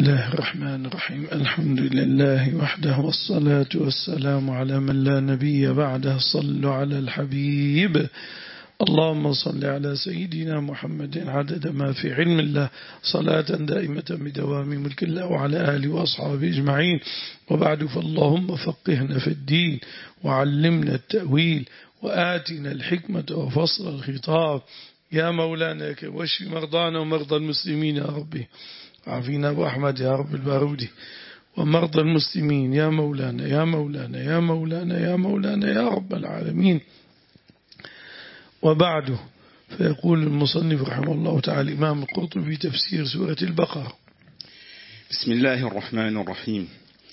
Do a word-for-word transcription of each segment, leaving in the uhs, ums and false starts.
الله الرحمن الرحيم. الحمد لله وحده والصلاة والسلام على من لا نبي بعده. صلوا على الحبيب. اللهم صل على سيدنا محمد عدد ما في علم الله صلاة دائمة بدوام ملك الله وعلى آله وأصحابه أجمعين. وبعد، فاللهم فقهنا في الدين وعلمنا التأويل وآتنا الحكمة وفصل الخطاب يا مولانا، واشف مرضانا ومرضى المسلمين يا ربي. عافينا أبو أحمد يا رب البارودي، ومرضى المسلمين يا مولانا يا مولانا يا مولانا يا مولانا يا رب العالمين. وبعده، فيقول المصنف رحمه الله تعالى الإمام القرطبي في تفسير سورة البقرة: بسم الله الرحمن الرحيم.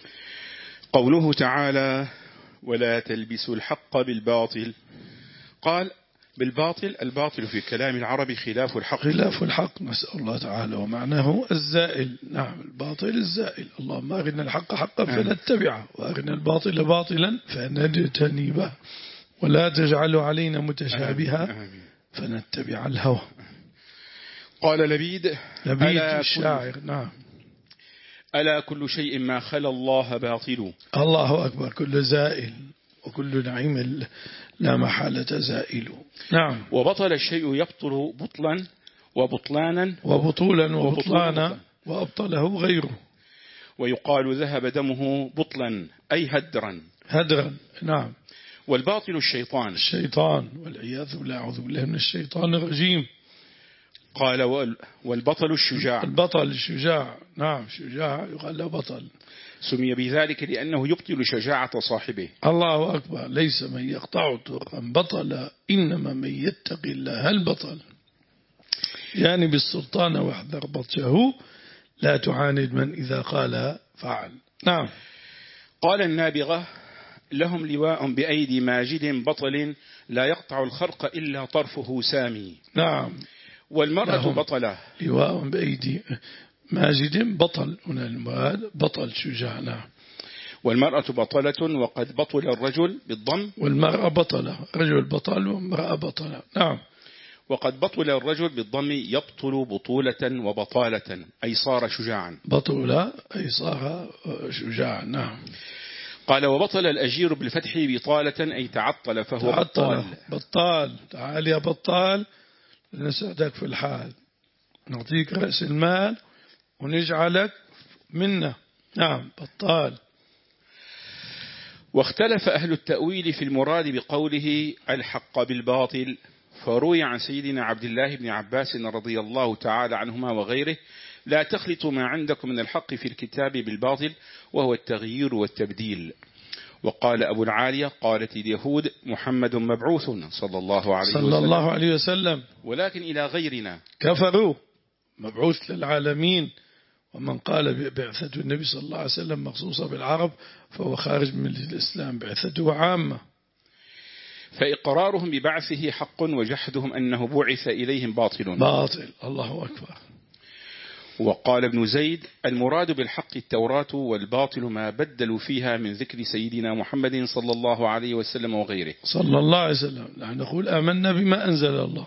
قوله تعالى: ولا تلبسوا الحق بالباطل. قال: بالباطل، الباطل في كلام العرب خلاف الحق. خلاف الحق، نسأل الله تعالى، ومعناه الزائل. نعم، الباطل الزائل. اللهم أرنا الحق حقا فنتبعه، وأرنا الباطل باطلا فنجتنبه، ولا تجعلوا علينا متشابها فنتبع الهوى. قال لبيد لبيد الشاعر: نعم، ألا كل شيء ما خلا الله باطل. الله أكبر. كل زائل وكل نعيم لا محالة زائل. نعم. وبطل الشيء يبطل بطلا وبطلانا وبطولا وبطلانا وأبطله غيره. ويقال ذهب دمه بطلا أي هدرا هدرا. نعم. والباطل الشيطان الشيطان والعياذ بالله، أعوذ بالله من الشيطان الرجيم. قال: والبطل الشجاع. البطل الشجاع. نعم، شجاع يقال له بطل. سمي بذلك لأنه يبطل شجاعة صاحبه. الله أكبر. ليس من يقطع طرقا بطل، إنما من يتقي الله البطل. يعني بالسلطان واحذر بطشه، لا تعاند من إذا قال فعل. نعم. قال النابغة: لهم لواء بأيدي ماجد بطل، لا يقطع الخرق إلا طرفه سامي. نعم. والمرأة بطلة. لواء بأيدي ماجد بطل، هنا المراد بطل شجاع. نعم. والمرأة بطلة، وقد بطل الرجل بالضم. والمرأة بطلة، رجل بطل وامرأة بطلة. نعم. وقد بطل الرجل بالضم يبطل بطولة وبطالة، أي صار شجاعا. بطولة أي صار شجاعا. نعم. قال: وبطل الأجير بالفتح بطالة أي تعطل فهو تعطل. بطال. بطال. تعال يا بطال، نسعدك في الحال، نعطيك رأس المال ونجعلك منا. نعم، بطال. واختلف أهل التأويل في المراد بقوله الحق بالباطل، فروي عن سيدنا عبد الله بن عباس رضي الله تعالى عنهما وغيره: لا تخلطوا ما عندكم من الحق في الكتاب بالباطل، وهو التغيير والتبديل. وقال أبو العالية: قالت اليهود محمد مبعوث صلى الله عليه وسلم, صلى الله عليه وسلم ولكن إلى غيرنا. كفروا. مبعوث للعالمين. ومن قال بعثة النبي صلى الله عليه وسلم مخصوصة بالعرب فهو خارج من الإسلام، بعثته عامة. فإقرارهم ببعثه حق، وجحدهم أنه بعث إليهم باطل. باطل. الله أكبر. وقال ابن زيد: المراد بالحق التوراة، والباطل ما بدلوا فيها من ذكر سيدنا محمد صلى الله عليه وسلم وغيره. صلى الله عليه وسلم. نحن نقول آمنا بما أنزل الله.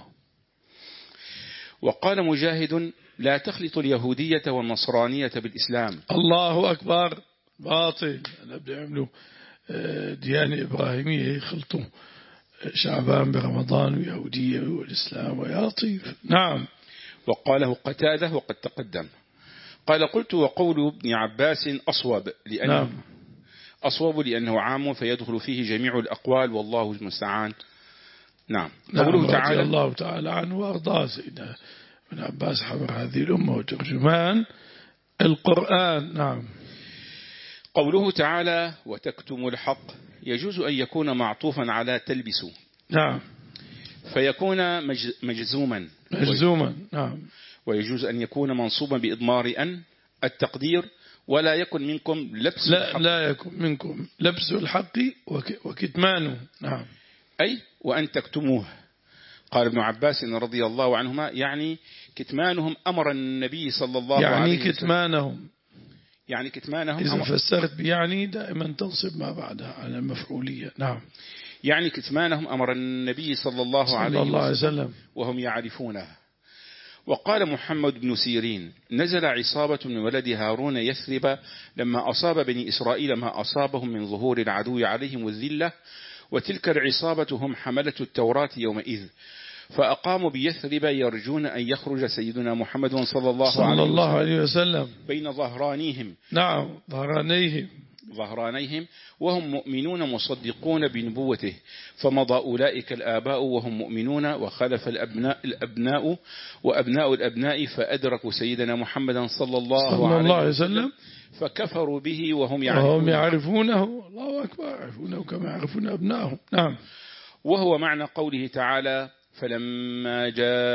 وقال مجاهد: لا تخلط اليهودية والنصرانية بالإسلام. الله أكبر. باطل. أنا بدي يعملوا ديانة إبراهيمية، يخلطوا شعبان برمضان ويهودية والإسلام ويا لطيف. نعم. وقاله قتادة وقد تقدم. قال: قلت: وقول ابن عباس أصوب لأنه نعم. أصوب لأنه عام فيدخل فيه جميع الأقوال، والله المستعان. نعم. نعم. قوله تعالى: الله تعالى عنه وأرضاه سيدنا ابن عباس حبر هذه الأمة وترجمان القرآن. نعم. قوله تعالى: وتكتم الحق، يجوز أن يكون معطوفا على تلبسوا. نعم. فيكون مجزوما. مجزوما. نعم. ويجوز أن يكون منصوبا بإضمار أن التقدير: ولا يكن منكم لبس لا الحق. لا يكن منكم لبس الحق وكتمانه. نعم. أي وأن تكتموه. قال ابن عباس رضي الله عنهما: يعني كتمانهم أمر النبي صلى الله يعني عليه وسلم. كتمانهم. يعني كتمانهم إذا أمر. فسرت بيعني دائما تنصب ما بعدها على المفعولية. نعم. يعني كتمانهم أمر النبي صلى الله, صلى عليه, الله عليه وسلم وسلم وهم يعرفونه. وقال محمد بن سيرين: نزل عصابة من ولد هارون يثرب لما أصاب بني إسرائيل ما أصابهم من ظهور العدو عليهم الذلة، وتلك العصابة هم حملة التوراة يومئذ، فأقاموا بيثرب يرجون أن يخرج سيدنا محمد صلى الله, صلى عليه, الله وسلم عليه وسلم بين ظهرانيهم نعم ظهرانيهم ظهرانيهم وهم مؤمنون مصدقون بنبوته، فمضى أولئك الآباء وهم مؤمنون، وخلف الأبناء, الأبناء وأبناء الأبناء فأدركوا سيدنا محمدا صلى الله, صلى الله عليه وسلم وسلم فكفروا به وهم يعرفونه, وهم يعرفونه. يعرفونه الله أكبر، يعرفونه كما يعرفون أبنائهم. نعم. وهو معنى قوله تعالى: فلما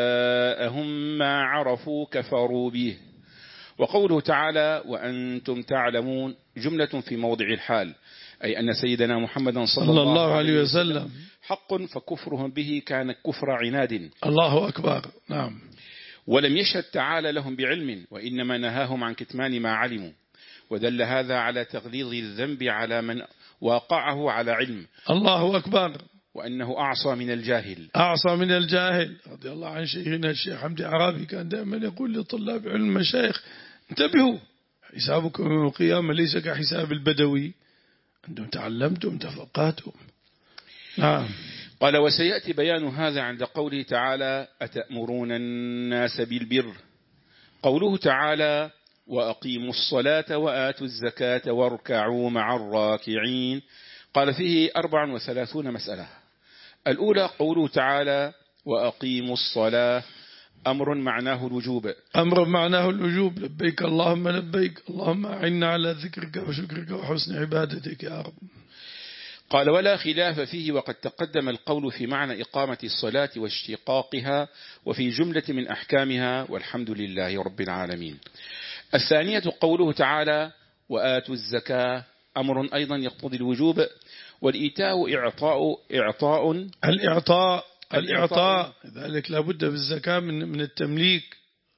جاءهم ما عرفوا كفروا به. وقوله تعالى: وأنتم تعلمون جملة في موضع الحال، أي أن سيدنا محمدا صلى, صلى الله عليه وسلم حق، فكفرهم به كان كفر عناد. الله أكبر. نعم. ولم يشهد تعالى لهم بعلم، وإنما نهاهم عن كتمان ما علموا، ودل هذا على تغليظ الذنب على من واقعه على علم. الله أكبر. وأنه أعصى من الجاهل أعصى من الجاهل. رضي الله عن شيخنا الشيخ حمدي عرابي كان دائما يقول لطلاب علم المشايخ: انتبهوا، حسابكم يوم القيامة ليس كحساب البدوي، أنتم تعلمتم تفقهتم. نعم. قال: وسيأتي بيان هذا عند قوله تعالى: أتأمرون الناس بالبر. قوله تعالى: وأقيموا الصلاة وآتوا الزكاة واركعوا مع الراكعين، قال فيه أربع وثلاثون مسألة. الأولى قوله تعالى: وأقيموا الصلاة، أمر معناه الوجوب. أمر معناه الوجوب، لبيك اللهم لبيك، اللهم أعنا على ذكرك وشكرك وحسن عبادتك يا رب. قال: ولا خلاف فيه، وقد تقدم القول في معنى إقامة الصلاة واشتقاقها وفي جملة من أحكامها، والحمد لله رب العالمين. الثانية قوله تعالى: وآتوا الزكاة، أمر أيضا يقتضي الوجوب، والإيتاء إعطاء إعطاء الإعطاء الإعطاء ذلك لابد بالزكاة من من التمليك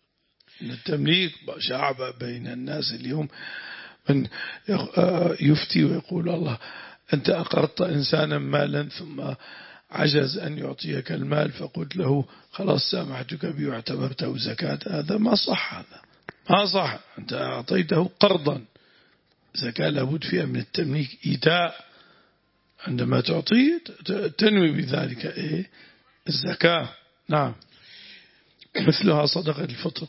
من التمليك شعب بين الناس اليوم من يفتي ويقول: الله أنت أقرضت إنسانا مالا ثم عجز أن يعطيك المال، فقلت له خلاص سامحتك به واعتبرته زكاة. هذا ما صح، هذا ما صح. أنت أعطيته قرضا، زكاة لابد فيها من التمليك، إيتاء، عندما تعطيه تنوي بذلك إيه؟ الزكاة. نعم. مثلها صدقة الفطر.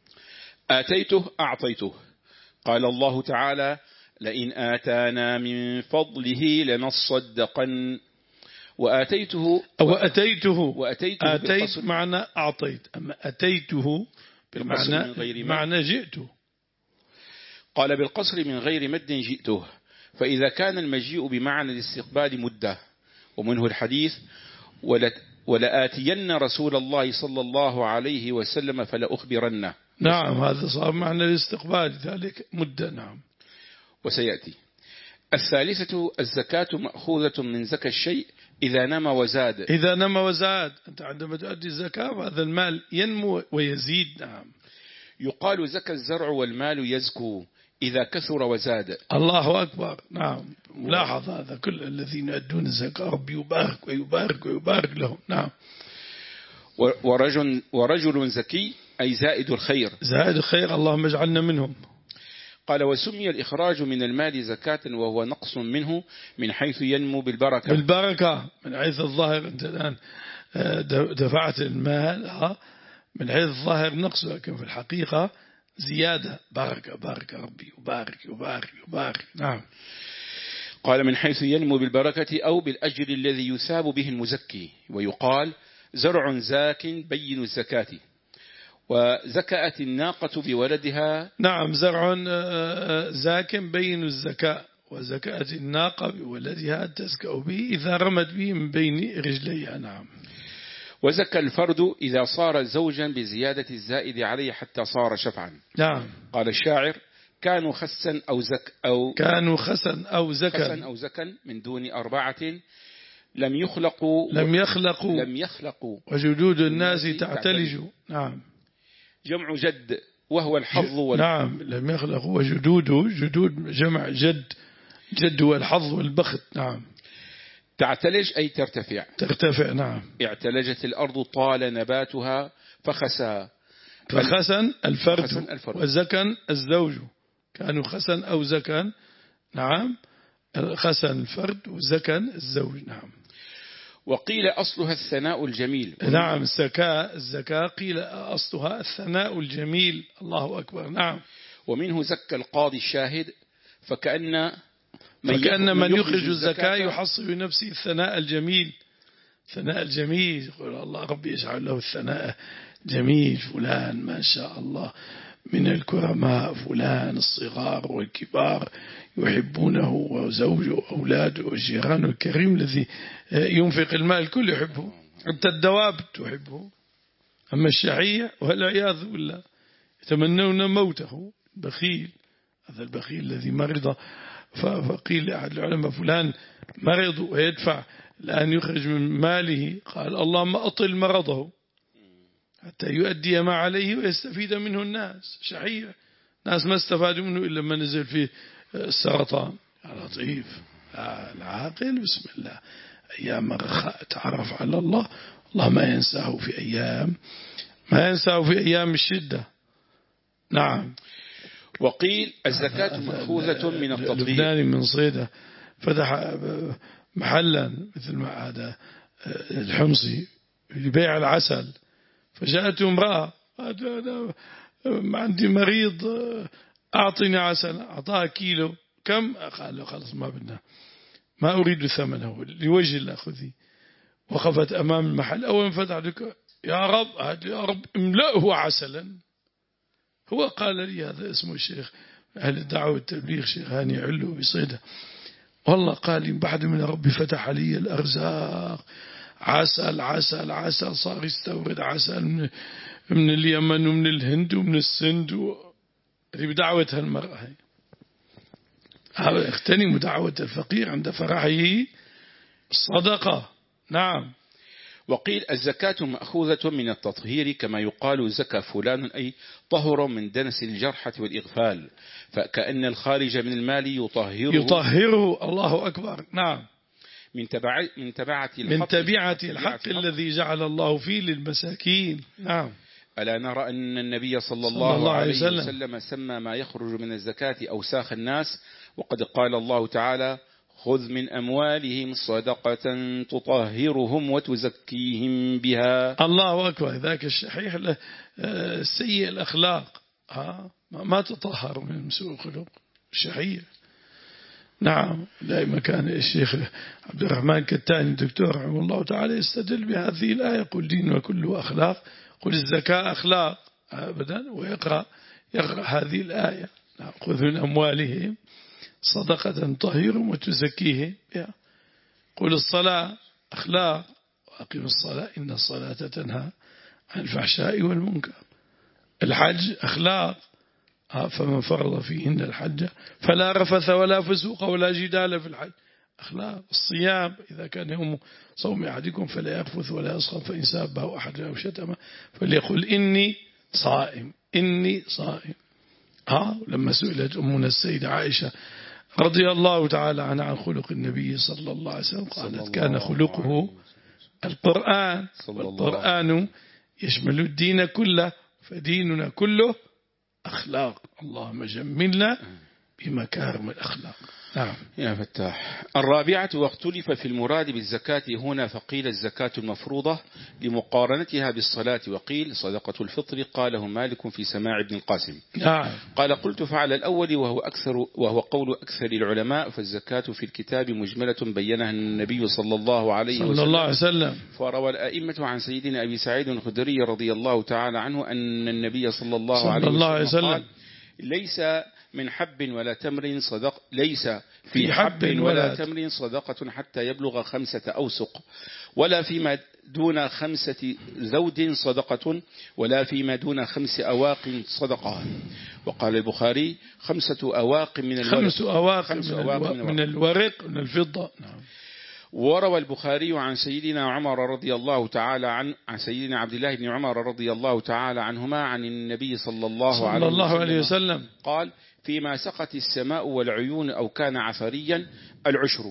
آتيته أعطيته. قال الله تعالى: لئن آتانا من فضله لنصدقن وآتيته وأتيته وأتيته آتيت معنى أعطيت، أما أتيته بمعنى معنى جئته. قال: بالقصر من غير مد جئته، فإذا كان المجيء بمعنى الاستقبال مدة، ومنه الحديث: ولآتين رسول الله صلى الله عليه وسلم فلأخبرنه. نعم، هذا صار معنى الاستقبال، ذلك مدة. نعم. وسيأتي. الثالثة الزكاة مأخوذة من زكاة الشيء إذا نمى وزاد. إذا نمى وزاد، أنت عندما تؤدي الزكاة هذا المال ينمو ويزيد. نعم. يقال: زكى الزرع والمال يزكو إذا كثر وزاد. الله أكبر. نعم. لاحظ هذا، كل الذين يؤدون الزكاة ربي يبارك ويبارك ويبارك لهم. نعم. ورجل, ورجل زكي أي زائد الخير. زائد الخير، اللهم اجعلنا منهم. قال: وسمي الإخراج من المال زكاة وهو نقص منه من حيث ينمو بالبركة. بالبركة من حيث الظاهر، أنت الآن دفعت المال من حيث الظاهر نقص، لكن في الحقيقة زيادة، بركة بركة ربي يبارك يبارك يبارك. نعم. قال: من حيث ينمو بالبركة أو بالأجر الذي يثاب به المزكي. ويقال: زرع زاك بين الزكاة. وزكأت الناقة بولدها. نعم، زرع زاك بين الزكاة، وزكأت الناقة بولدها تزكأ به إذا رمت به من بين رجليها. نعم. وزكى الفرد إذا صار زوجا بزيادة الزائد عليه حتى صار شفعا. نعم. قال الشاعر: كانوا خسا أو زك أو كانوا خسا أو زكا خسا أو زكا من دون أربعة لم يخلقوا لم يخلقوا لم يخلقوا وجدود الناس تعتلج. نعم. جمع جد وهو الحظ وال... نعم، لم يخلقوا وجدود، جدود جمع جد، جد والحظ والبخت. نعم. تعتلج أي ترتفع. ترتفع. نعم. اعتلجت الأرض طال نباتها فخسى فخسن الفرد الفرد وزكن الزوج، كانوا خسن أو زكن. نعم، خسن الفرد وزكن الزوج. نعم. وقيل أصلها الثناء الجميل. نعم، الزكاة الزكاة قيل أصلها الثناء الجميل. الله أكبر. نعم. ومنه زكى القاضي الشاهد، فكأن من, فكأن من يخرج الزكاة يحصل لنفسه الثناء الجميل. الثناء الجميل، يقول الله ربي يجعل له الثناء جميل، فلان ما شاء الله من الكرماء، فلان الصغار والكبار يحبونه، وزوجه وأولاده وجيرانه الكريم الذي ينفق المال الكل يحبه، حتى الدواب تحبه. أما الشعية والعياذ بالله يتمنون موته. بخيل، هذا البخيل الذي مرض، فقيل لأحد العلماء فلان مرض ويدفع الآن يخرج من ماله، قال اللهم أطل مرضه حتى يؤدي ما عليه ويستفيد منه الناس. شحيح، ناس ما استفادوا منه إلا ما نزل فيه السرطان. يا لطيف، العاقل بسم الله، أيام الرخاء تعرف على الله، الله ما ينساه في أيام ما ينساه في أيام الشدة. نعم. وقيل الزكاة مأخوذة من التطهير. لبناني من صيدا فتح محلا مثل ما هذا الحمصي لبيع العسل، فجاءته امرأة عندي مريض أعطني عسل، أعطاها كيلو. كم؟ قال له خلص ما بدنا، ما أريد ثمنه لوجه الله خذي. وقفت أمام المحل، أول ما فتح لك يا رب يا رب املأه عسلا. هو قال لي هذا اسمه الشيخ أهل الدعوة والتبليغ، شيخ هاني علو بصيدا، والله قال لي بعد من ربي فتح علي الأرزاق، عسل عسل عسل، صار يستورد عسل من, من اليمن ومن الهند ومن السند و... اللي بدعوتها المرأة هي. اغتنموا دعوة الفقير عند فرحه الصدقة. نعم. وقيل الزكاة مأخوذة من التطهير، كما يقال زكى فلان أي طهر من دنس الجرحة والإغفال، فكأن الخارج من المال يطهره يطهره. الله أكبر. نعم. من تبع من تبعة الحق, من تبعة الحق الذي جعل الله فيه للمساكين. نعم. ألا نرى أن النبي صلى الله, صلى الله عليه وسلم, وسلم سمى ما يخرج من الزكاة أوساخ الناس، وقد قال الله تعالى خذ من أموالهم صدقة تطهرهم وتزكيهم بها. الله أكبر. ذاك الشحيح سيء الأخلاق ما تطهر من سوء خلق الشحيح. نعم. دائما كان الشيخ عبد الرحمن كتاني الدكتور رحمه الله تعالى يستدل بهذه الآية قل دين كله أخلاق، قل الزكاة أخلاق أبدا، ويقرأ يقرأ هذه الآية خذ من أموالهم صدقة طهيرهم وتزكيهم بها. قل الصلاة أخلاق وأقيم الصلاة إن الصلاة تنهى عن الفحشاء والمنكر. الحج أخلاق فمن فرض فيهن الحج فلا رفث ولا فسوق ولا جدال في الحج. أخلاق. الصيام إذا كان يوم صوم أحدكم فلا يرفث ولا يسخط، فإن سابه أحد أو شتمه فليقل إني صائم إني صائم. ها لما سئلت أمنا السيدة عائشة رضي الله تعالى عنها عن خلق النبي صلى الله عليه وسلم قالت كان خلقه القرآن، والقرآن يشمل الدين كله، فديننا كله أخلاق. اللهم جملنا بمكارم الأخلاق. نعم. يا فتاح. الرابعة واختلف في المراد بالزكاة هنا، فقيل الزكاة المفروضة لمقارنتها بالصلاة، وقيل صدقة الفطر، قاله مالك في سماع ابن القاسم. نعم. قال قلت فعلى الأول وهو أكثر وهو قول أكثر العلماء، فالزكاة في الكتاب مجملة بينها النبي صلى الله عليه صلى الله عليه وسلم. فروى الأئمة عن سيدنا أبي سعيد الخدري رضي الله تعالى عنه أن النبي صلى الله صلى عليه الله وسلم وسلم قال ليس من حب ولا تمر صدق ليس في حب ولا تمر صدقة حتى يبلغ خمسة أوسق، ولا فيما دون خمسة زود صدقة، ولا فيما دون خمس أواق صدقة. وقال البخاري خمسة أواق من الورق خمس أواق, خمس من, أواق الو... من الورق من الفضة. نعم. وروى البخاري عن سيدنا عمر رضي الله تعالى عن عن سيدنا عبد الله بن عمر رضي الله تعالى عنهما عن النبي صلى الله, صلى عليه, الله عليه وسلم قال فيما سقت السماء والعيون أو كان عثريا العشر،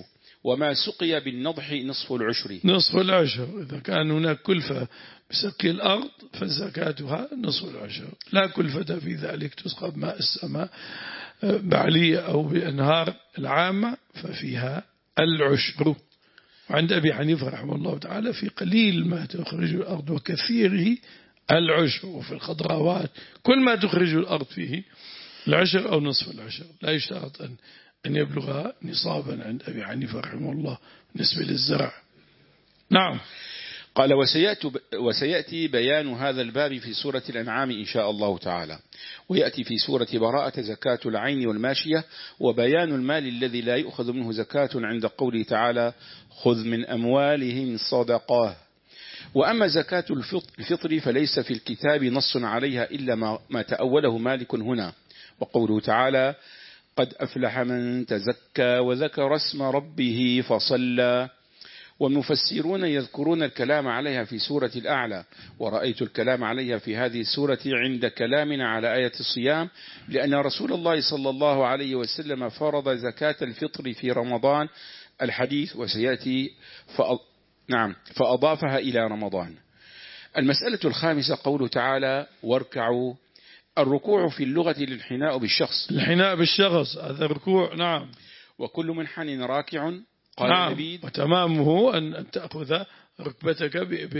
وما سقي بالنضح نصف العشر. نصف العشر، إذا كان هناك كلفة بسقي الأرض فزكاتها نصف العشر، لا كلفة في ذلك، تسقى بماء السماء بعلية أو بأنهار العامة ففيها العشر. وعند أبي حنيفة رحمه الله تعالى في قليل ما تخرج الأرض وكثيره العشر، وفي الخضروات كل ما تخرج الأرض فيه العشر أو نصف العشر، لا يشترط أن أن يبلغ نصابا عند أبي حنيفة رحمه الله بالنسبة للزرع. نعم. قال وسيأتي, وسيأتي بيان هذا الباب في سورة الأنعام إن شاء الله تعالى، ويأتي في سورة براءة زكاة العين والماشية، وبيان المال الذي لا يؤخذ منه زكاة عند قوله تعالى خذ من أموالهم صدقة. وأما زكاة الفطر فليس في الكتاب نص عليها إلا ما, ما تأوله مالك هنا، وقوله تعالى قد أفلح من تزكى وذكر اسم ربه فصلى. والمفسرون يذكرون الكلام عليها في سورة الأعلى، ورأيت الكلام عليها في هذه السورة عند كلامنا على آية الصيام، لأن رسول الله صلى الله عليه وسلم فرض زكاة الفطر في رمضان الحديث وسيأتي فأ... نعم فأضافها إلى رمضان. المسألة الخامسة قوله تعالى واركعوا. الركوع في اللغة الانحناء بالشخص، الانحناء بالشخص هذا الركوع. نعم. وكل منحن راكع. قال نعم. لبيد وتمامه أن تأخذ ركبتك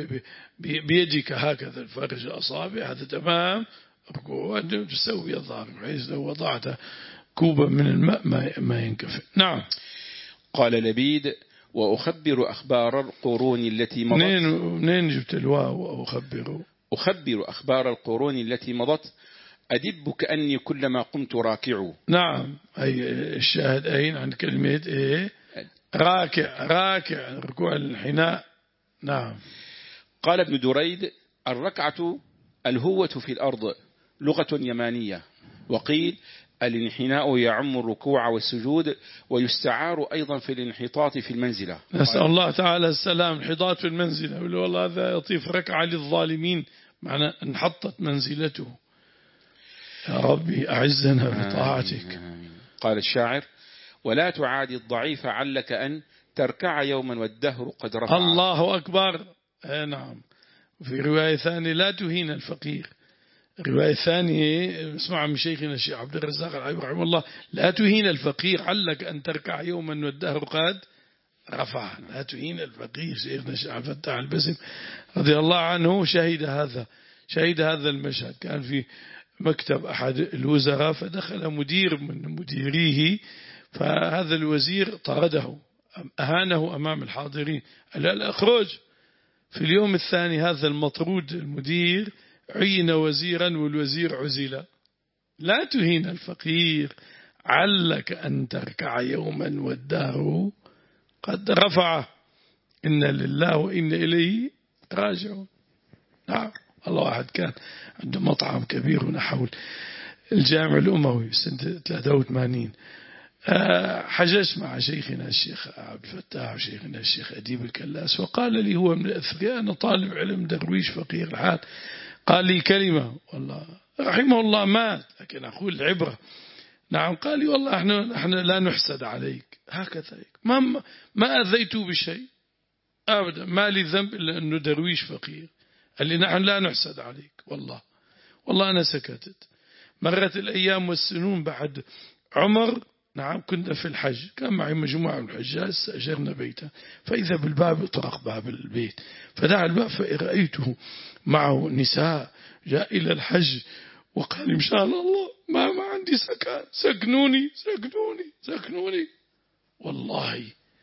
بيدك هكذا الفرج الأصابع، هذا تمام ركوع، أن تسوي الظهر بحيث لو وضعت كوبا من الماء ما ينكفئ. نعم. قال لبيد وأخبر أخبار القرون التي مضت. منين منين جبت الواو أخبر؟ أخبر أخبار القرون التي مضت أدب كأني كلما قمت راكع. نعم. أي الشاهد أين عن كلمة إيه؟ راكع. راكع ركوع الانحناء. نعم. قال ابن دريد الركعة الهوة في الأرض لغة يمانية، وقيل الانحناء يعم الركوع والسجود، ويستعار أيضا في الانحطاط في المنزلة. نسأل الله تعالى السلام. انحطاط في المنزلة، والله هذا يطيف ركعة للظالمين، معنى انحطت منزلته. يا ربي أعزنا بطاعتك. قال الشاعر ولا تعادي الضعيف علك أن تركع يوما والدهر قد رفع. الله أكبر. نعم. وفي رواية ثانية لا تهين الفقير. الرواية الثانية اسمع من شيخنا الشيخ عبد الرزاق العيب رحمه الله لا تهين الفقير علك أن تركع يوما والدهر قد رفع. لا تهين الفقير. شيخنا الشيخ عبد الفتاح البسم رضي الله عنه شهد هذا شهد هذا المشهد. كان في مكتب أحد الوزراء فدخل مدير من مديريه، فهذا الوزير طرده أهانه أمام الحاضرين، قال لا أخرج. في اليوم الثاني هذا المطرود المدير عين وزيرا والوزير عزل. لا تهين الفقير علك أن تركع يوما والدهر قد رفع. إن لله وإن إليه راجعون. نعم. الله واحد كان عنده مطعم كبير هنا حول الجامع الأموي سنة ثلاثة وثمانين، حججت مع شيخنا الشيخ عبد الفتاح وشيخنا الشيخ أديب الكلاس، وقال لي هو من الأثرياء أنا طالب علم درويش فقير الحال، قال لي كلمة والله رحمه الله مات لكن أقول العبرة. نعم. قال لي والله احنا احنا لا نحسد عليك هكذا، ما ما أذيته بشيء أبدا، ما لي ذنب إلا أنه درويش فقير. قال لي نحن لا نحسد عليك والله. والله أنا سكتت. مرت الأيام والسنون بعد عمر. نعم. كنا في الحج، كان معي مجموعة من الحجاج استأجرنا بيتا، فإذا بالباب يطرق باب البيت، فدعا الباب فرأيته معه نساء جاء إلى الحج وقال إن شاء الله ما ما عندي سكن، سكنوني سكنوني سكنوني. والله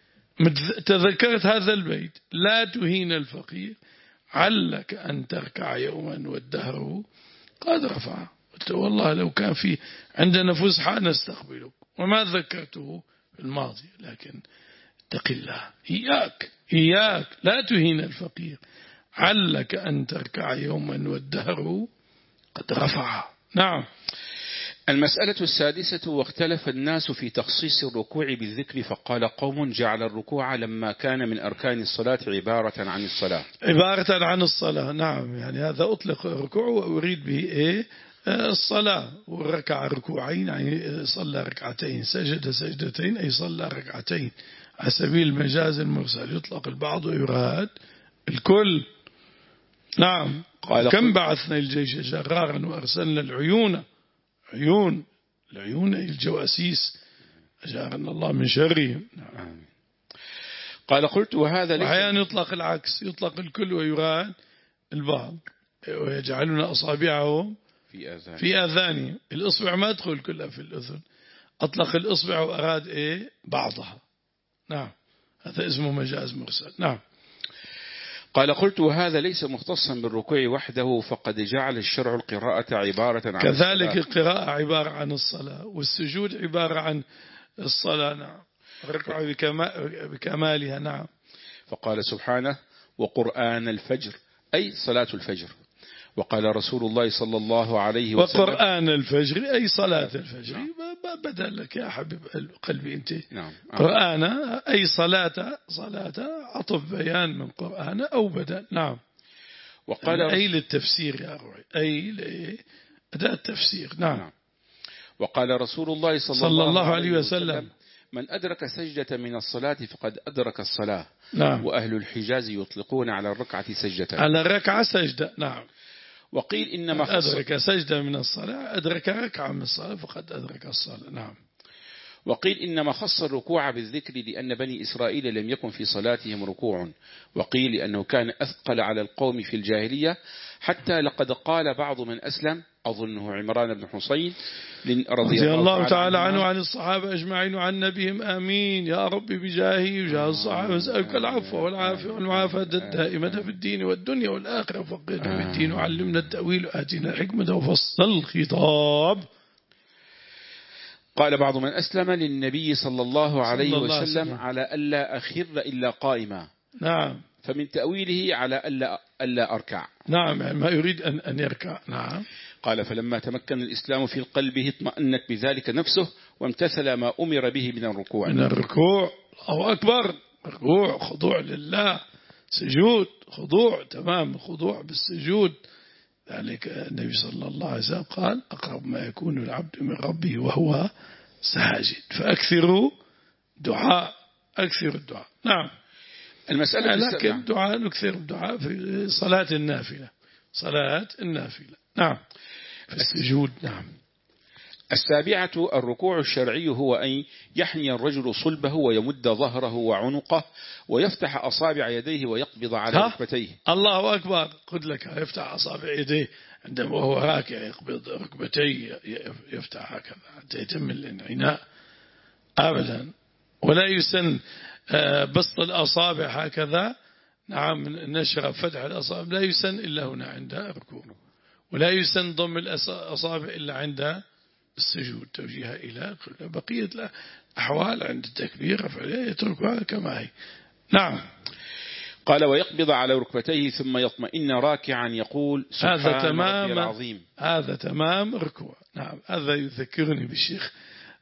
تذكرت هذا البيت لا تهين الفقير علك أن تركع يوما والدهر قد رفع. قلت والله لو كان في عندنا فسحة نستقبلك، وما ذكرته في الماضي، لكن اتق الله. إياك إياك لا تهين الفقير علك أن تركع يوما والدهر قد رفع. نعم. المسألة السادسة واختلف الناس في تخصيص الركوع بالذكر، فقال قوم جعل الركوع لما كان من أركان الصلاة عبارة عن الصلاة. عبارة عن الصلاة. نعم. يعني هذا أطلق الركوع وأريد به إيه الصلاة وركع ركوعين يعني صلى ركعتين، سجد سجدتين أي صلى ركعتين، على سبيل المجاز المرسل يطلق البعض ويراد الكل. نعم. كم بعثنا الجيش جرارا وأرسلنا العيون، عيون العيون الجواسيس أجارنا الله من شرهم. نعم. قال قلت وهذا ليس، وأحيانا يطلق العكس، يطلق الكل ويراد البعض، ويجعلون أصابعهم في آذانهم في آذانهم. الإصبع ما تدخل كلها في الأذن، أطلق الإصبع وأراد إيه بعضها. نعم، هذا اسمه مجاز مرسل. نعم. قال قلت وهذا ليس مختصا بالركوع وحده، فقد جعل الشرع القراءة عبارة عن كذلك القراءة عبارة عن الصلاة، والسجود عبارة عن الصلاة. نعم. الركوع بكمالها. نعم. فقال سبحانه وقرآن الفجر أي صلاة الفجر. وقال رسول الله صلى الله عليه وسلم وقرآن الفجر أي صلاة الفجر. بدل لك يا حبيب قلبي أنت. نعم. قرآن أي صلاة، صلاة عطف بيان من قرآن أو بدل. نعم. وقال أي للتفسير يا روحي، أي لأداة التفسير. نعم. نعم. وقال رسول الله صلى, صلى الله, الله عليه وسلم, وسلم من أدرك سجدة من الصلاة فقد أدرك الصلاة. نعم. وأهل الحجاز يطلقون على الركعة سجدة، على الركعة سجدة. نعم. وقيل إنما خص أدرك سجدة من الصلاة أدرك ركعة من الصلاة فقد أدرك الصلاة. نعم. وقيل إنما خص الركوع بالذكر لأن بني إسرائيل لم يكن في صلاتهم ركوع، وقيل لأنه كان أثقل على القوم في الجاهلية، حتى لقد قال بعض من أسلم أظنه عمران بن حصين رضي الله, الله تعالى عنه وعن الصحابة أجمعين وعن نبيهم آمين يا رب بجاهي وجاه الصحابة أسألك العفو والعافية والمعافاة الدائمة في الدين والدنيا والآخرة، فقهنا في الدين وعلمنا التأويل وآتنا الحكمة وفصل الخطاب. قال بعض من أسلم للنبي صلى الله عليه وسلم على ألا أخر إلا قائما. نعم. فمن تأويله على ألا, ألا أركع. نعم، يعني ما يريد أن, أن يركع. نعم. قال فلما تمكن الإسلام في قلبه اطمأنت بذلك نفسه وامتثل ما أمر به من الركوع. من الركوع الله أكبر، ركوع خضوع لله، سجود خضوع تمام، خضوع بالسجود. ذلك النبي صلى الله عليه وسلم قال أقرب ما يكون العبد من ربه وهو ساجد، فأكثروا دعاء، أكثر الدعاء. نعم. المسألة لكن الدعاء نكثر الدعاء في صلاة النافلة، صلاة النافلة. نعم. في السجود. نعم. السابعة الركوع الشرعي هو أن يحني الرجل صلبه ويمد ظهره وعنقه ويفتح أصابع يديه ويقبض على ركبتيه. الله أكبر. قد لك يفتح أصابع يديه عندما هو راكع، يقبض ركبتيه، يفتح هكذا حتى يتم الانحناء أبدا. ولا يسن بسط الأصابع هكذا. نعم. نشر فتح الأصابع لا يسن إلا هنا عند الركوع، ولا يسن ضم الأصابع إلا عند السجود، توجيهها إلى بقية الأحوال عند التكبير يتركها كما هي. نعم. قال ويقبض على ركبتيه ثم يطمئن راكعا يقول سبحان ربي العظيم. هذا تمام ركوع. نعم. هذا يذكرني بالشيخ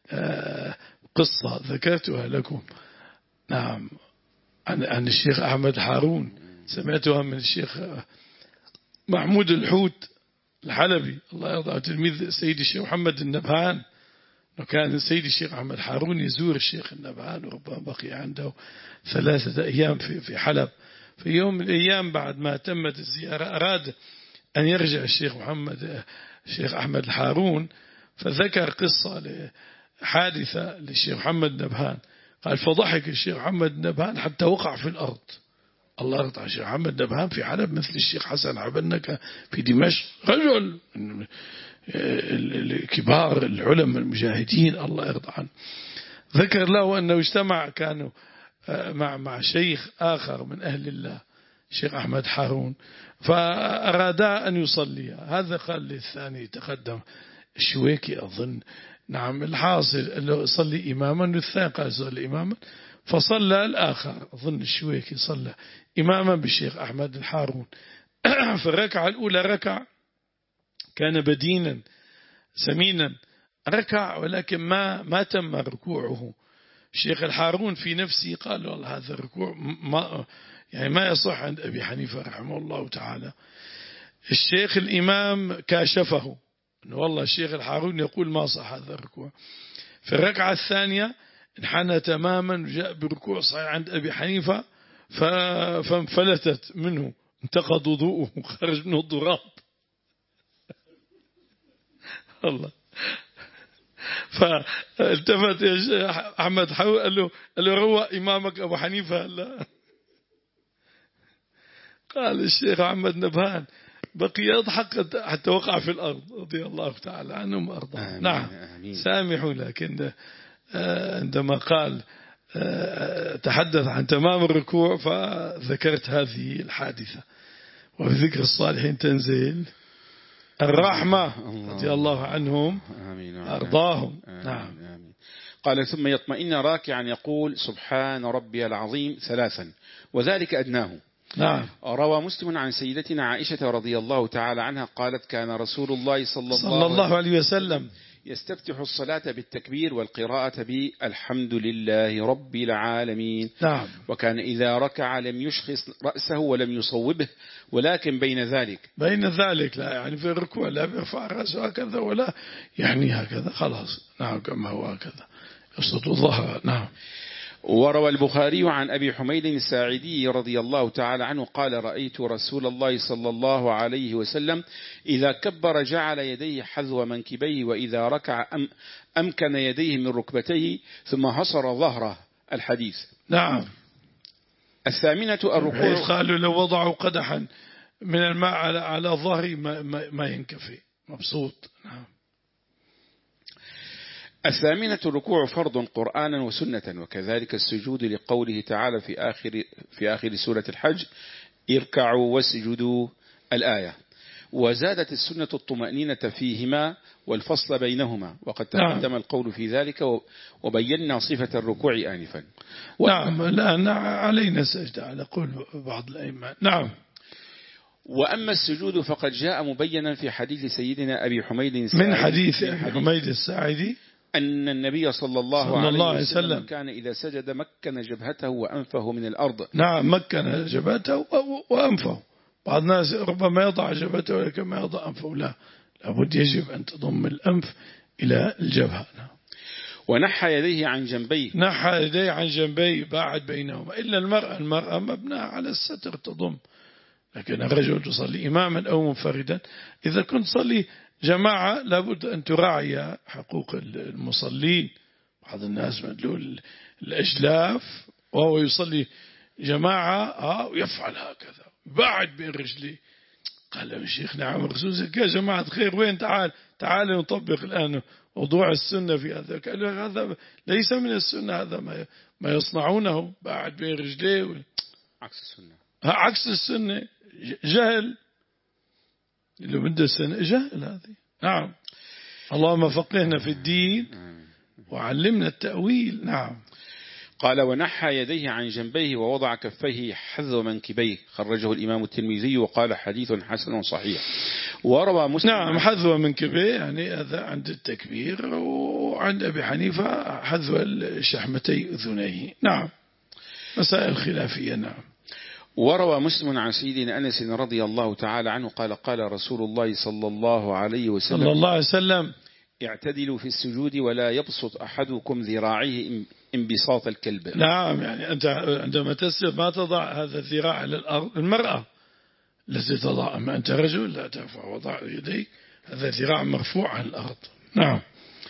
قصة ذكرتها لكم. نعم. عن, عن الشيخ أحمد حارون، سمعتها من الشيخ محمود الحوت الحلبي الله يرضى عنه، تلميذ سيد الشيخ محمد النبهان. وكان سيد الشيخ أحمد حارون يزور الشيخ النبهان، وربما بقي عنده ثلاثة أيام في في حلب. في يوم من الأيام بعد ما تمت الزيارة أراد أن يرجع الشيخ محمد الشيخ أحمد الحارون، فذكر قصة حادثة للشيخ محمد النبهان. قال فضحك الشيخ محمد النبهان حتى وقع في الأرض. الله يرضى على الشيخ محمد النبهان في حلب مثل الشيخ حسن عبنكة في دمشق، رجل كبار العلماء المجاهدين الله يرضى عنه. ذكر له أنه اجتمع كانوا مع مع شيخ آخر من أهل الله الشيخ أحمد حارون، فأرادا أن يصلي. هذا قال للثاني تقدم الشويكي أظن. نعم. الحاصل أنه صلي إماما، والثاني قال صلي إماما، فصلى الآخر أظن الشويكي صلى إماما بالشيخ أحمد الحارون. في الركعة الأولى ركع كان بدينا سمينا، ركع ولكن ما ما تم ركوعه. الشيخ الحارون في نفسه قال والله هذا الركوع ما يعني ما يصح عند أبي حنيفة رحمه الله تعالى. الشيخ الإمام كاشفه إنه والله الشيخ الحارون يقول ما صح هذا الركوع. في الركعة الثانية انحنى تماما وجاء بركوع صحيح عند أبي حنيفة فانفلتت منه، انتقض وضوءه وخرج منه الضراب. الله. فالتفت يا شيخ أحمد حاول قال له قال له روى إمامك أبو حنيفة هلا. قال الشيخ محمد نبهان بقي يضحك حتى وقع في الأرض رضي الله تعالى عنهم وأرضاهم. نعم سامحوا، لكن عندما قال تحدث عن تمام الركوع فذكرت هذه الحادثة. وبذكر الصالحين تنزل الرحمة رضي الله عنهم أرضاهم. نعم. قال ثم يطمئن راكعا يقول سبحان ربي العظيم ثلاثا وذلك أدناه. نعم. روى مسلم عن سيدتنا عائشة رضي الله تعالى عنها قالت كان رسول الله صلى الله, صلى الله عليه وسلم يستفتح الصلاة بالتكبير والقراءة بالحمد لله رب العالمين. نعم. وكان إذا ركع لم يشخص رأسه ولم يصوبه ولكن بين ذلك بين ذلك لا يعني في الركوع لا يرفع رأسه هكذا ولا يعني هكذا خلاص. نعم كما هو هكذا يسقط الظهر. نعم. وروى البخاري عن أبي حميد الساعدي رضي الله تعالى عنه قال رأيت رسول الله صلى الله عليه وسلم إذا كبر جعل يديه حذو منكبيه وإذا ركع أم أمكن يديه من ركبتيه ثم حصر ظهره. الحديث. نعم. الثامنة الركوع. قالوا لو وضعوا قدحا من الماء على على ظهري ما, ما, ما ينكفي مبسوط. نعم. الثامنة الركوع فرض قرآنا وسنة وكذلك السجود لقوله تعالى في آخر في آخر سورة الحج اركعوا واسجدوا الآية. وزادت السنة الطمأنينة فيهما والفصل بينهما وقد تقدم القول في ذلك وبينا صفة الركوع آنفا. نعم الآن علينا سجدة على قول بعض الأئمة. نعم. وأما السجود فقد جاء مبينا في حديث سيدنا أبي حميد من حديث أبي حميد الساعدي أن النبي صلى الله, صلى الله عليه وسلم, وسلم كان إذا سجد مكن جبهته وأنفه من الأرض. نعم مكن جبهته وأنفه. بعض الناس ربما يضع جبهته ولكن ما يضع أنفه. لا لابد يجب أن تضم الأنف إلى الجبهة. ونحى يديه عن جنبيه. نحى يديه عن جنبيه باعد بينهما إلا المرأة. المرأة مبنى على الستر تضم، لكن الرجل تصلي إماما أو منفردا. إذا كنت تصلي جماعة لابد أن تراعي حقوق المصلين. بعض الناس مدلول الأجلاف وهو يصلي جماعة ويفعل هكذا بعد بين رجلي. قال له الشيخ نعم رسولك يا جماعة خير وين تعال تعال نطبق الآن موضوع السنة في هذا. قال له هذا ليس من السنة، هذا ما ما يصنعونه بعد بين رجليه عكس السنة. عكس السنة جهل اللي بده السنة جهل هذه. نعم. اللهم فقهنا في الدين وعلمنا التأويل. نعم. قال ونحى يديه عن جنبيه ووضع كفيه حذو منكبيه خرجه الإمام الترمذي وقال حديث حسن صحيح. وروى مسلم. نعم حذو منكبيه يعني هذا عند التكبير، وعند أبي حنيفة حذو الشحمتي أذنيه. نعم مسائل خلافية. نعم. وروى مسلم عن سيدنا أنس رضي الله تعالى عنه قال قال رسول الله صلى الله عليه وسلم صلى الله عليه وسلم اعتدلوا في السجود ولا يبسط أحدكم ذراعيه انبساط الكلب. نعم يعني أنت عندما تسجد ما تضع هذا الذراع على الأرض. المرأة التي تضع، أما أنت رجل لا ترفع وضع يديك هذا الذراع مرفوع عن الأرض. نعم.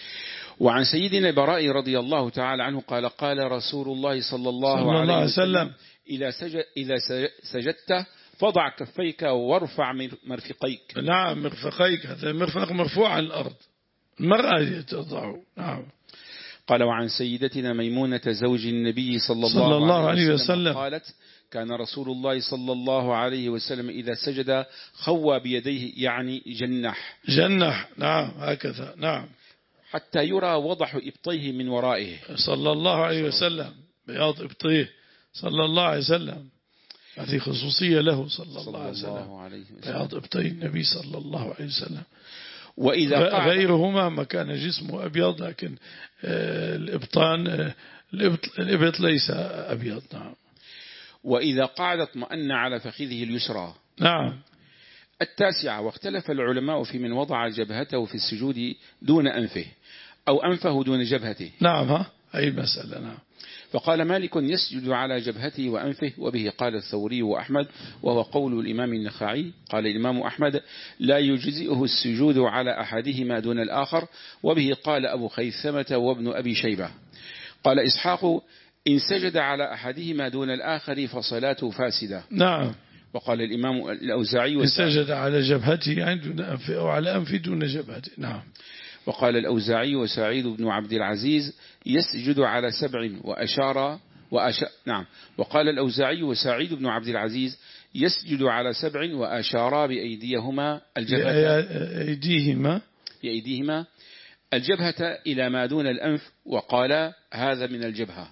وعن سيدنا براء رضي الله تعالى عنه قال قال رسول الله صلى الله, صلى الله عليه وسلم, وسلم إذا, سجد إذا سجدت فضع كفيك وارفع مرفقيك. نعم مرفقيك هذا مرفق مرفوع عن الأرض، المرأة تضعه. نعم. قال وعن سيدتنا ميمونة زوج النبي صلى الله, صلى الله عليه وسلم, وسلم قالت كان رسول الله صلى الله عليه وسلم إذا سجد خوى بيديه يعني جنح جنح. نعم هكذا. نعم حتى يرى وضح إبطيه من ورائه صلى الله عليه وسلم، بياض إبطيه صلى الله عليه وسلم، هذه خصوصية له صلى الله عليه وسلم، بياض إبطيه النبي صلى الله عليه وسلم. وإذا غيرهما ما كان جسمه أبيض، لكن الإبطان الإبط ليس أبيض. نعم. وإذا قعد اطمأن على فخذه اليسرى. نعم. التاسعة: واختلف العلماء في من وضع جبهته في السجود دون أنفه أو أنفه دون جبهته. نعم، ها أي مسألة. نعم. فقال مالك: يسجد على جبهته وأنفه، وبه قال الثوري وأحمد، وهو قول الإمام النخعي. قال الإمام أحمد: لا يجزئه السجود على أحدهما دون الآخر، وبه قال أبو خيثمة وابن أبي شيبة. قال إسحاق: إن سجد على أحدهما دون الآخر فصلاته فاسدة. نعم. وقال الإمام الأوزاعي: إن سجد على جبهته يعني دون أنفه أو على أنفه دون جبهته. نعم. وقال الأوزاعي وسعيد بن عبد العزيز: يسجد على سبع وأشار وأش... نعم. وقال الأوزاعي وسعيد بن عبد العزيز: يسجد على سبع وأشارا بأيديهما الجبهة أيديهما بأيديهما الجبهة إلى ما دون الأنف، وقال: هذا من الجبهة.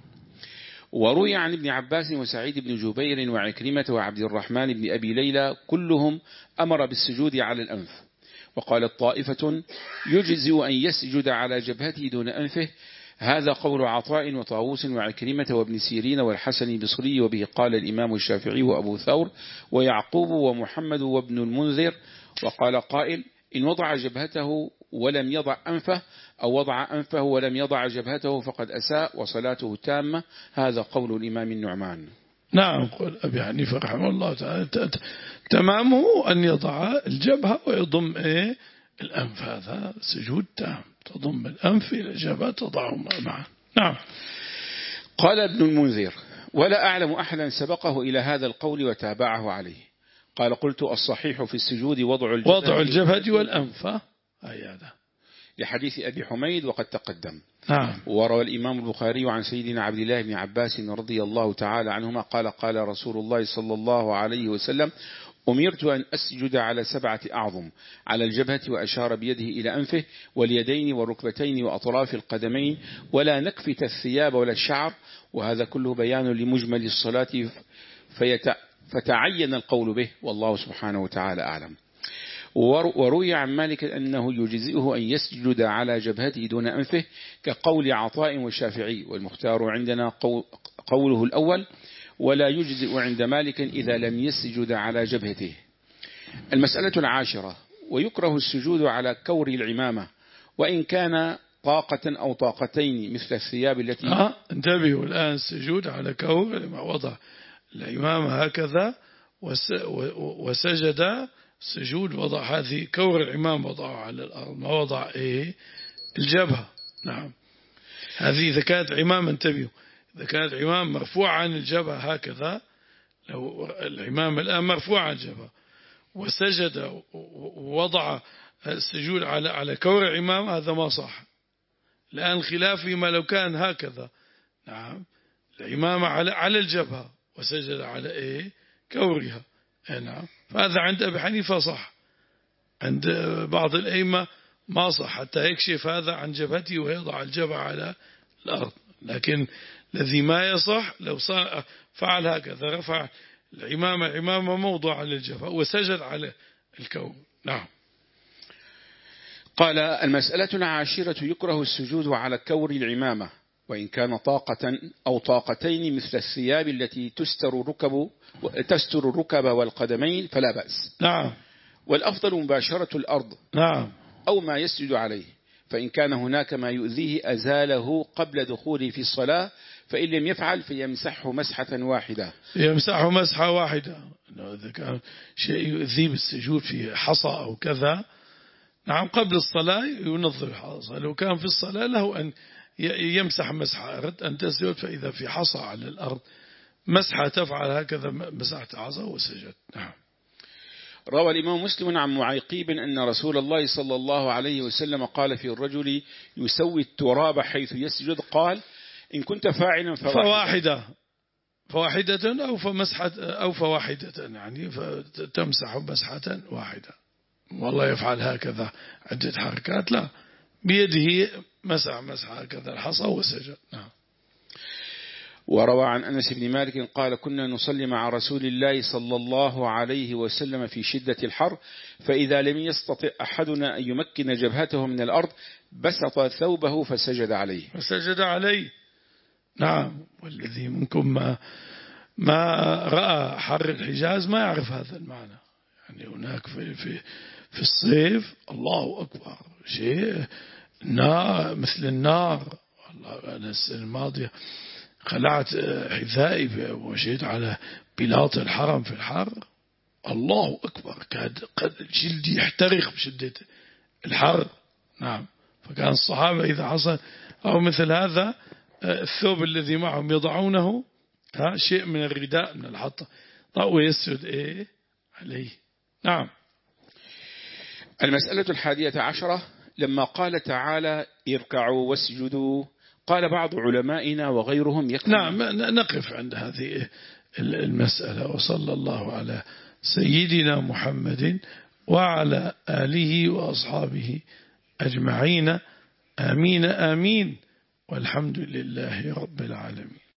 وروي عن ابن عباس وسعيد بن جبير وعكرمة وعبد الرحمن بن أبي ليلى كلهم أمر بالسجود على الأنف. وقالت طائفة: يجزئ أن يسجد على جبهته دون أنفه. هذا قول عطاء وطاووس وعكرمة وابن سيرين والحسن البصري، وبه قال الإمام الشافعي وأبو ثور ويعقوب ومحمد وابن المنذر. وقال قائل: إن وضع جبهته ولم يضع أنفه أو وضع أنفه ولم يضع جبهته فقد أساء وصلاته تامة. هذا قول الإمام النعمان. نعم. قول أبي حنيفة رحمه الله تعالى: تمامه أن يضع الجبهة ويضم إيه الأنف، هذا سجود تام، تضم الأنف إلى الجبهة تضعهما معا. نعم. قال ابن المنذر: ولا أعلم أحدا سبقه إلى هذا القول وتابعه عليه. قال: قلت: الصحيح في السجود وضع الجبهة, وضع الجبهة والأنف، هذا لحديث أبي حميد وقد تقدم. نعم. وروى الإمام البخاري عن سيدنا عبد الله بن عباس رضي الله تعالى عنهما قال: قال رسول الله صلى الله عليه وسلم: أمرت أن أسجد على سبعة أعظم، على الجبهة، وأشار بيده إلى أنفه واليدين والركبتين وأطراف القدمين، ولا نكفت الثياب ولا الشعر. وهذا كله بيان لمجمل الصلاة فتعين القول به، والله سبحانه وتعالى أعلم. وروي عن مالك أنه يجزئه أن يسجد على جبهته دون أنفه كقول عطاء والشافعي، والمختار عندنا قوله الأول، ولا يجزئ عند مالك إذا لم يسجد على جبهته. المسألة العاشرة: ويكره السجود على كور العمامة وإن كان طاقة أو طاقتين مثل الثياب التي آه انتبهوا الآن، السجود على كور لما وضع العمامة هكذا وسجد سجود وضع هذه كور العمام وضعه على الأرض، ما وضع إيه الجبهة. نعم. هذه إذا كانت عمام، انتبهوا، إذا كانت عمام مرفوعة عن الجبهة هكذا، لو العمام الآن مرفوع عن الجبهة وسجد ووضع السجود على على كور العمام، هذا ما صح. الآن خلاف فيما لو كان هكذا، نعم، العمامة على على الجبهة وسجد على إيه كورها، نعم، فهذا عند أبي حنيفة صح، عند بعض الأئمة ما صح حتى يكشف هذا عن جبهته ويضع الجبهة على الأرض. لكن الذي ما يصح لو فعل هكذا، رفع العمامة عمامة موضع على الجبهة وسجد على الكور. نعم. قال: المسألة العاشرة: يكره السجود على كور العمامة وإن كان طاقة أو طاقتين مثل الثياب التي تستر الركب تستر الركب والقدمين فلا بأس. نعم. والأفضل مباشرة الأرض. نعم. أو ما يسجد عليه، فإن كان هناك ما يؤذيه أزاله قبل دخوله في الصلاة، فإن لم يفعل فيمسحه مسحة واحدة. يمسحه مسحة واحدة. إذا كان شيء يؤذيه بالسجود في حصى أو كذا، نعم، قبل الصلاة ينظف الحصى. لو كان في الصلاة له أن يمسح مسحة. أردت أن تسجد فإذا في حصى على الأرض مسحة تفعل هكذا، مسحت حصى وسجد. نعم. روى الإمام مسلم عن معيقيب أن رسول الله صلى الله عليه وسلم قال في الرجل يسوي التراب حيث يسجد، قال: إن كنت فاعلا فواحدة فواحدة أو فمسحة أو فواحدة، يعني فتمسح مسحة واحدة. والله يفعل هكذا عدة حركات، لا، بيده مسح مسح هكذا الحصى وسجد. نعم. وروى عن أنس بن مالك قال: كنا نصلي مع رسول الله صلى الله عليه وسلم في شدة الحر، فإذا لم يستطع أحدنا أن يمكن جبهته من الأرض بسط ثوبه فسجد عليه فسجد عليه. نعم. والذي منكم ما, ما رأى حر الحجاز ما يعرف هذا المعنى، يعني هناك في, في, في الصيف الله أكبر شيء نار مثل النار. والله أنا السنة الماضية خلعت حذائي ومشيت على بلاط الحرم في الحر، الله أكبر كاد قد جلدي يحترق بشدة الحر. نعم. فكان الصحابة إذا حصل أو مثل هذا الثوب الذي معهم يضعونه ها شيء من الرداء من الحطة ويسجد إيه عليه. نعم. المسألة الحادية عشرة لما قال تعالى اركعوا واسجدوا قال بعض علمائنا وغيرهم يكفي. نعم نقف عند هذه المسألة. وصلى الله على سيدنا محمد وعلى آله وأصحابه أجمعين. آمين آمين والحمد لله رب العالمين.